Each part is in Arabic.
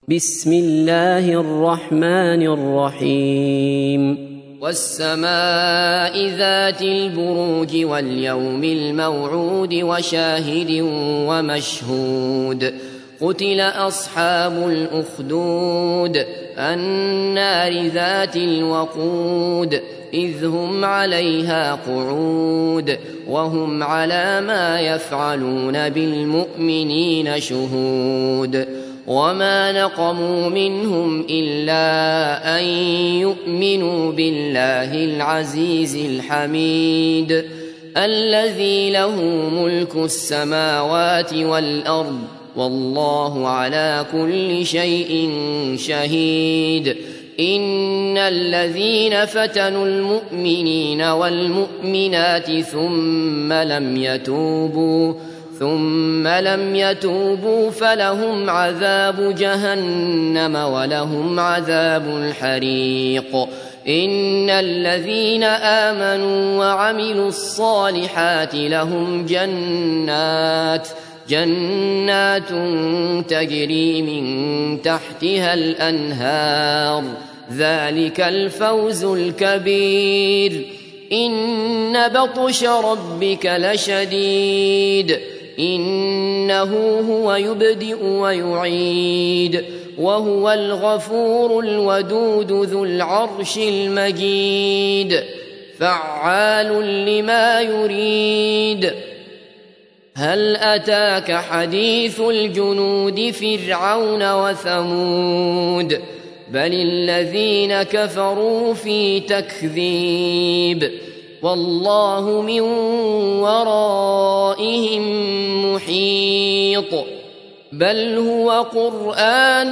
بسم الله الرحمن الرحيم والسماء ذات البروج واليوم الموعود وشاهد ومشهود قتل أصحاب الأخدود النار ذات الوقود إذ هم عليها قعود وهم على ما يفعلون بالمؤمنين شهود وما نقموا منهم إلا أن يؤمنوا بالله العزيز الحميد الذي له ملك السماوات والأرض والله على كل شيء شهيد إن الذين فتنوا المؤمنين والمؤمنات ثم لم يتوبوا فلهم عذاب جهنم ولهم عذاب الحريق إن الذين آمنوا وعملوا الصالحات لهم جنات تجري من تحتها الأنهار ذلك الفوز الكبير إن بطش ربك لشديد إنه هو يبدئ ويعيد وهو الغفور الودود ذو العرش المجيد فعال لما يريد هل أتاك حديث الجنود فرعون وثمود بل الذين كفروا في تكذيب والله من ورائهم محيط بل هو قرآن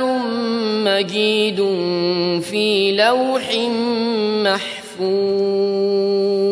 مجيد في لوح محفوظ.